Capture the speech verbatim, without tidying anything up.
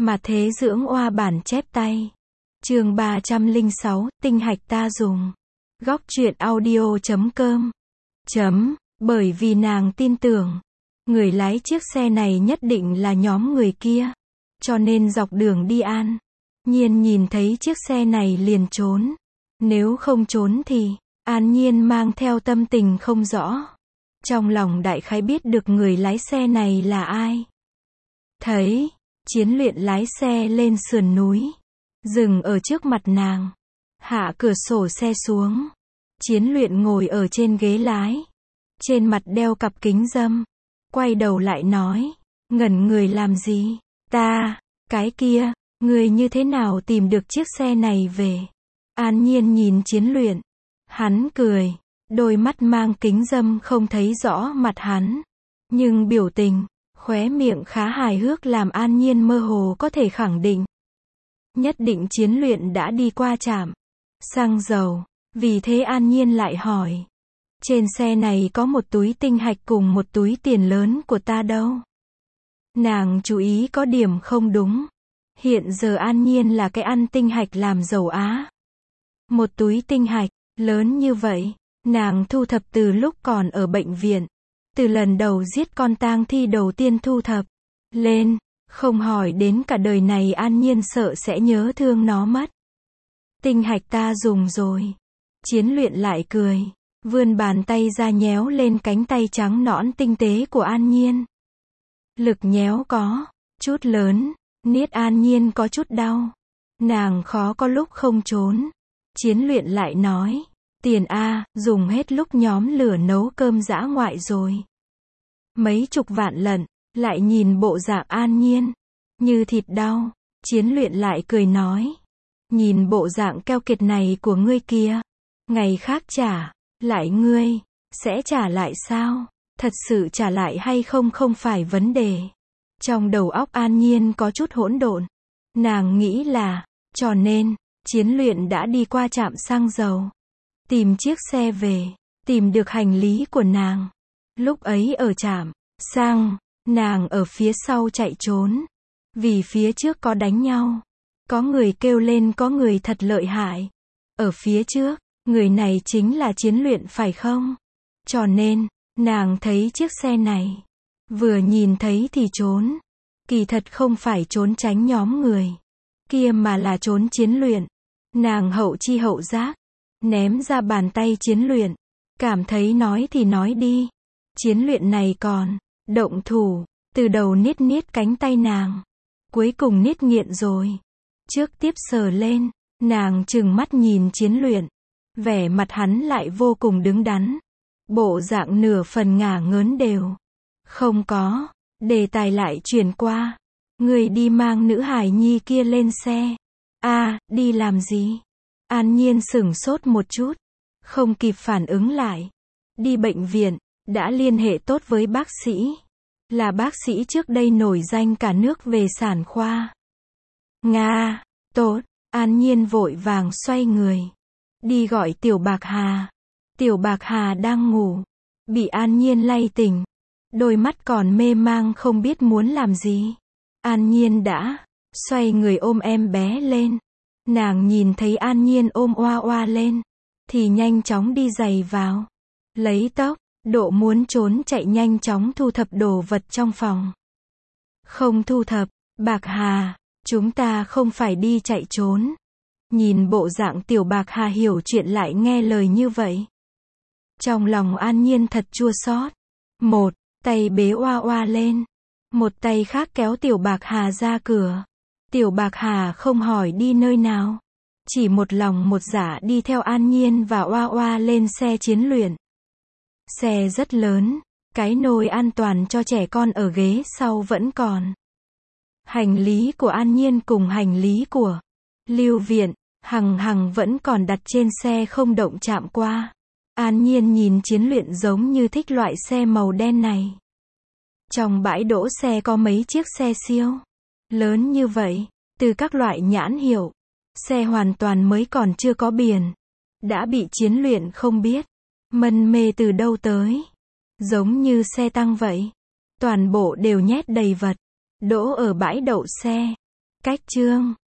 Mà thế dưỡng oa bản chép tay. Chương ba trăm lẻ sáu, tinh hạch ta dùng. Góc truyện audio chấm com. Chấm, bởi vì nàng tin tưởng, người lái chiếc xe này nhất định là nhóm người kia. Cho nên dọc đường đi An Nhiên nhìn thấy chiếc xe này liền trốn. Nếu không trốn thì, An Nhiên mang theo tâm tình không rõ. Trong lòng đại khái biết được người lái xe này là ai. Thấy, Chiến Luyện lái xe lên sườn núi. Dừng ở trước mặt nàng. Hạ cửa sổ xe xuống. Chiến Luyện ngồi ở trên ghế lái. Trên mặt đeo cặp kính râm. Quay đầu lại nói. Ngẩn người làm gì? Ta, cái kia, người như thế nào tìm được chiếc xe này về? An Nhiên nhìn Chiến Luyện. Hắn cười. Đôi mắt mang kính râm không thấy rõ mặt hắn. Nhưng biểu tình, khóe miệng khá hài hước làm An Nhiên mơ hồ có thể khẳng định. Nhất định Chiến Luyện đã đi qua trạm xăng dầu. Vì thế An Nhiên lại hỏi. Trên xe này có một túi tinh hạch cùng một túi tiền lớn của ta đâu? Nàng chú ý có điểm không đúng. Hiện giờ An Nhiên là cái ăn tinh hạch làm giàu Á. Một túi tinh hạch, lớn như vậy, nàng thu thập từ lúc còn ở bệnh viện. Từ lần đầu giết con tang thi đầu tiên thu thập lên, không hỏi đến cả đời này An Nhiên sợ sẽ nhớ thương nó mất. Tinh hạch ta dùng rồi. Chiến Luyện lại cười, vươn bàn tay ra nhéo lên cánh tay trắng nõn tinh tế của An Nhiên. Lực nhéo có chút lớn, niết An Nhiên có chút đau. Nàng khó có lúc không trốn. Chiến Luyện lại nói, tiền A, dùng hết lúc nhóm lửa nấu cơm dã ngoại rồi. Mấy chục vạn lần, lại nhìn bộ dạng An Nhiên, như thịt đau. Chiến Luyện lại cười nói, nhìn bộ dạng keo kiệt này của ngươi kia, ngày khác trả lại ngươi, sẽ trả lại sao? Thật sự trả lại hay không không phải vấn đề. Trong đầu óc An Nhiên có chút hỗn độn. Nàng nghĩ là, cho nên, Chiến Luyện đã đi qua trạm xăng dầu. Tìm chiếc xe về, tìm được hành lý của nàng. Lúc ấy ở trạm xăng, nàng ở phía sau chạy trốn. Vì phía trước có đánh nhau. Có người kêu lên có người thật lợi hại. Ở phía trước, người này chính là Chiến Luyện phải không? Cho nên, nàng thấy chiếc xe này. Vừa nhìn thấy thì trốn. Kỳ thật không phải trốn tránh nhóm người kia mà là trốn Chiến Luyện. Nàng hậu chi hậu giác. Ném ra bàn tay Chiến Luyện. Cảm thấy nói thì nói đi. Chiến Luyện này còn động thủ. Từ đầu niết niết cánh tay nàng. Cuối cùng niết nghiện rồi. Trước tiếp sờ lên. Nàng trừng mắt nhìn Chiến Luyện. Vẻ mặt hắn lại vô cùng đứng đắn. Bộ dạng nửa phần ngả ngớn đều. Không có. Đề tài lại chuyển qua. Người đi mang nữ hài nhi kia lên xe. À, đi làm gì? An Nhiên sửng sốt một chút. Không kịp phản ứng lại. Đi bệnh viện. Đã liên hệ tốt với bác sĩ. Là bác sĩ trước đây nổi danh cả nước về sản khoa. Nga, tốt. An Nhiên vội vàng xoay người. Đi gọi Tiểu Bạc Hà. Tiểu Bạc Hà đang ngủ. Bị An Nhiên lay tỉnh. Đôi mắt còn mê mang không biết muốn làm gì. An Nhiên đã xoay người ôm em bé lên. Nàng nhìn thấy An Nhiên ôm oa oa lên. Thì nhanh chóng đi giày vào. Lấy tốc độ muốn trốn chạy nhanh chóng thu thập đồ vật trong phòng. Không thu thập, Bạc Hà, chúng ta không phải đi chạy trốn. Nhìn bộ dạng Tiểu Bạc Hà hiểu chuyện lại nghe lời như vậy. Trong lòng An Nhiên thật chua xót. Một tay bế oa oa lên. Một tay khác kéo Tiểu Bạc Hà ra cửa. Tiểu Bạc Hà không hỏi đi nơi nào. Chỉ một lòng một dạ đi theo An Nhiên và oa oa lên xe Chiến Luyện. Xe rất lớn. Cái nồi an toàn cho trẻ con ở ghế sau vẫn còn. Hành lý của An Nhiên cùng hành lý của Lưu Viện, Hằng Hằng vẫn còn đặt trên xe không động chạm qua. An Nhiên nhìn Chiến Luyện giống như thích loại xe màu đen này. Trong bãi đỗ xe có mấy chiếc xe siêu lớn như vậy, từ các loại nhãn hiệu. Xe hoàn toàn mới còn chưa có biển. Đã bị Chiến Luyện không biết mân mê từ đâu tới. Giống như xe tăng vậy. Toàn bộ đều nhét đầy vật. Đỗ ở bãi đậu xe. Cách chương